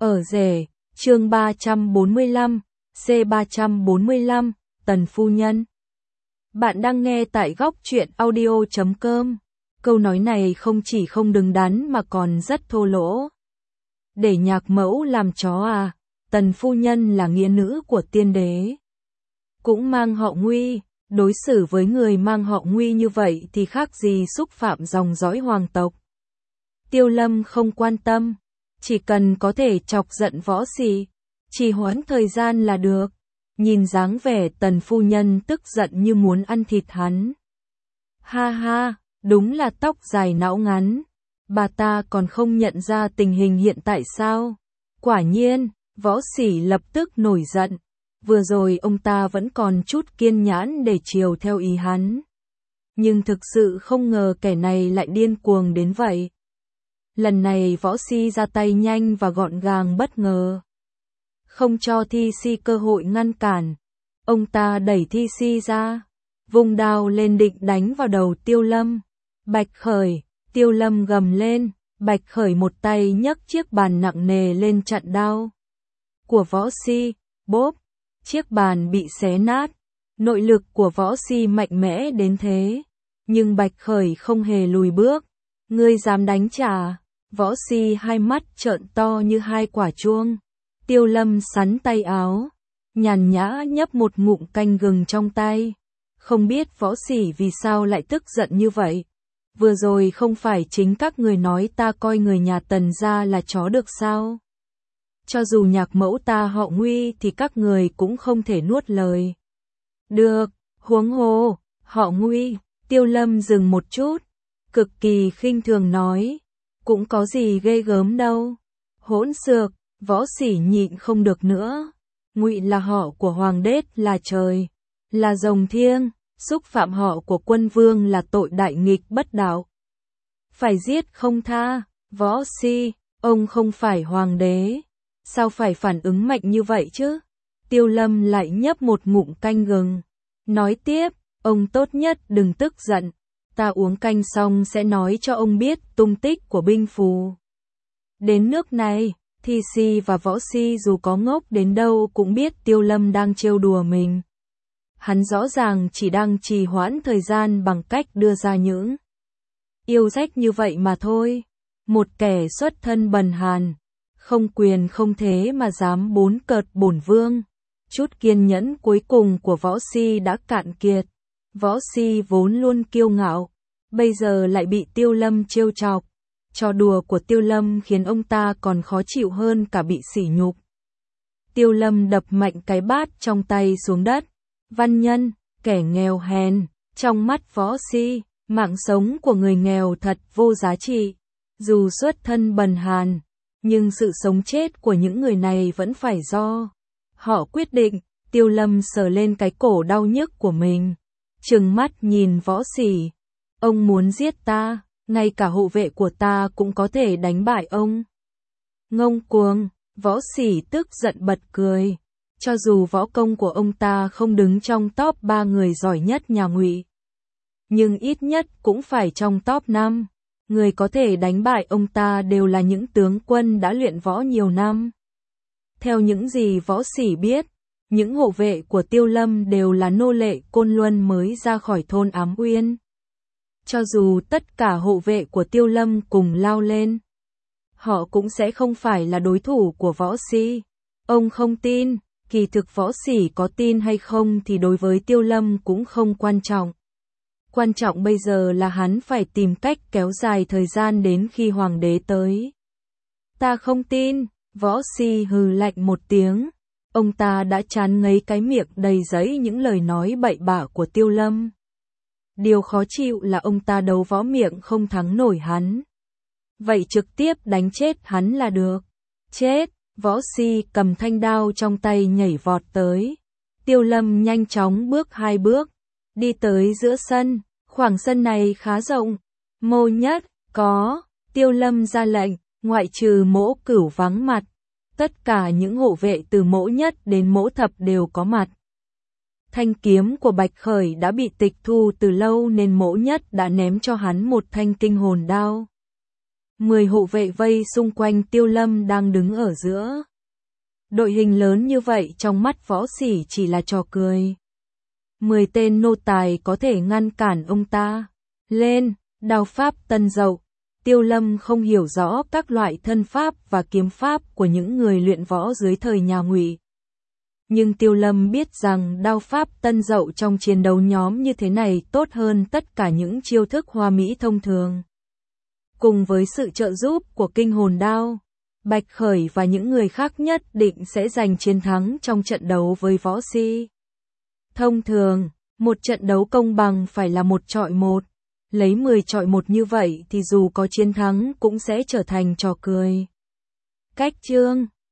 Ở rể, chương 345, C345, Tần Phu Nhân. Bạn đang nghe tại góc truyện audio.com. Câu nói này không chỉ không đứng đắn mà còn rất thô lỗ. Để nhạc mẫu làm chó à, Tần Phu Nhân là nghĩa nữ của tiên đế. Cũng mang họ Nguy, đối xử với người mang họ Nguy như vậy thì khác gì xúc phạm dòng dõi hoàng tộc. Tiêu Lâm không quan tâm, chỉ cần có thể chọc giận Võ Sỉ, trì hoãn thời gian là được. Nhìn dáng vẻ Tần Phu Nhân tức giận như muốn ăn thịt hắn. Ha ha, đúng là tóc dài não ngắn. Bà ta còn không nhận ra tình hình hiện tại sao? Quả nhiên, Võ Sỉ lập tức nổi giận. Vừa rồi ông ta vẫn còn chút kiên nhẫn để chiều theo ý hắn. Nhưng thực sự không ngờ kẻ này lại điên cuồng đến vậy. Lần này Võ Sỉ ra tay nhanh và gọn gàng bất ngờ. Không cho Thi Si cơ hội ngăn cản. Ông ta đẩy Thi Si ra, vung đao lên định đánh vào đầu Tiêu Lâm. Bạch Khởi, Tiêu Lâm gầm lên, Bạch Khởi một tay nhấc chiếc bàn nặng nề lên chặn đao của Võ Sỉ, bốp, chiếc bàn bị xé nát. Nội lực của Võ Sỉ mạnh mẽ đến thế, nhưng Bạch Khởi không hề lùi bước. Ngươi dám đánh trả? Võ Sỉ hai mắt trợn to như hai quả chuông. Tiêu Lâm sắn tay áo, nhàn nhã nhấp một ngụm canh gừng trong tay. Không biết Võ Sỉ vì sao lại tức giận như vậy. Vừa rồi không phải chính các người nói ta coi người nhà Tần gia là chó được sao? Cho dù nhạc mẫu ta họ Nguy thì các người cũng không thể nuốt lời. Được, huống hồ, họ Nguy. Tiêu Lâm dừng một chút, cực kỳ khinh thường nói. Cũng có gì ghê gớm đâu. Hỗn xược. Võ Sỉ nhịn không được nữa. Ngụy là họ của hoàng đế, là trời, là rồng thiêng, xúc phạm họ của quân vương là tội đại nghịch bất đạo. Phải giết không tha. Võ Sỉ, ông không phải hoàng đế, sao phải phản ứng mạnh như vậy chứ? Tiêu Lâm lại nhấp một ngụm canh gừng, nói tiếp, ông tốt nhất đừng tức giận, ta uống canh xong sẽ nói cho ông biết tung tích của binh phù. Đến nước này, Thi Si và Võ Sỉ dù có ngốc đến đâu cũng biết Tiêu Lâm đang trêu đùa mình. Hắn rõ ràng chỉ đang trì hoãn thời gian bằng cách đưa ra những yêu sách như vậy mà thôi. Một kẻ xuất thân bần hàn, không quyền không thế mà dám bốn cợt bổn vương. Chút kiên nhẫn cuối cùng của Võ Sỉ đã cạn kiệt. Võ Sỉ vốn luôn kiêu ngạo, bây giờ lại bị Tiêu Lâm trêu chọc. Trò đùa của Tiêu Lâm khiến ông ta còn khó chịu hơn cả bị sỉ nhục. Tiêu Lâm đập mạnh cái bát trong tay xuống đất. Văn nhân, kẻ nghèo hèn, trong mắt Võ Sỉ, mạng sống của người nghèo thật vô giá trị. Dù xuất thân bần hàn, nhưng sự sống chết của những người này vẫn phải do họ quyết định. Tiêu Lâm sờ lên cái cổ đau nhức của mình, trừng mắt nhìn Võ Sỉ. Ông muốn giết ta? Ngay cả hộ vệ của ta cũng có thể đánh bại ông. Ngông cuồng. Võ Sỉ tức giận bật cười. Cho dù võ công của ông ta không đứng trong top 3 người giỏi nhất nhà Ngụy, nhưng ít nhất cũng phải trong top 5. Người có thể đánh bại ông ta đều là những tướng quân đã luyện võ nhiều năm. Theo những gì Võ Sỉ biết, những hộ vệ của Tiêu Lâm đều là nô lệ Côn Luân mới ra khỏi thôn Ám Uyên. Cho dù tất cả hộ vệ của Tiêu Lâm cùng lao lên, họ cũng sẽ không phải là đối thủ của Võ Sỉ. Ông không tin, kỳ thực Võ Sỉ có tin hay không thì đối với Tiêu Lâm cũng không quan trọng. Quan trọng bây giờ là hắn phải tìm cách kéo dài thời gian đến khi hoàng đế tới. Ta không tin. Võ Sỉ hừ lạnh một tiếng. Ông ta đã chán ngấy cái miệng đầy giấy những lời nói bậy bạ của Tiêu Lâm. Điều khó chịu là ông ta đấu võ miệng không thắng nổi hắn. Vậy trực tiếp đánh chết hắn là được. Chết. Võ Sỉ cầm thanh đao trong tay nhảy vọt tới. Tiêu Lâm nhanh chóng bước 2 bước, đi tới giữa sân. Khoảng sân này khá rộng. Mô Nhất, có. Tiêu Lâm ra lệnh, ngoại trừ Mỗ Cửu vắng mặt. Tất cả những hộ vệ từ Mỗ Nhất đến Mỗ Thập đều có mặt. Thanh kiếm của Bạch Khởi đã bị tịch thu từ lâu nên Mỗ Nhất đã ném cho hắn một thanh kinh hồn đao. 10 hộ vệ vây xung quanh Tiêu Lâm đang đứng ở giữa. Đội hình lớn như vậy trong mắt võ sỉ chỉ là trò cười. 10 tên nô tài có thể ngăn cản ông ta. Lên, đao pháp tân dậu. Tiêu Lâm không hiểu rõ các loại thân pháp và kiếm pháp của những người luyện võ dưới thời nhà Ngụy. Nhưng Tiêu Lâm biết rằng đao pháp tân dậu trong chiến đấu nhóm như thế này tốt hơn tất cả những chiêu thức hoa mỹ thông thường. Cùng với sự trợ giúp của kinh hồn đao, Bạch Khởi và những người khác nhất định sẽ giành chiến thắng trong trận đấu với võ si. Thông thường, một trận đấu công bằng phải là 1 chọi 1. Lấy 10 chọi 1 như vậy thì dù có chiến thắng cũng sẽ trở thành trò cười. Cách chương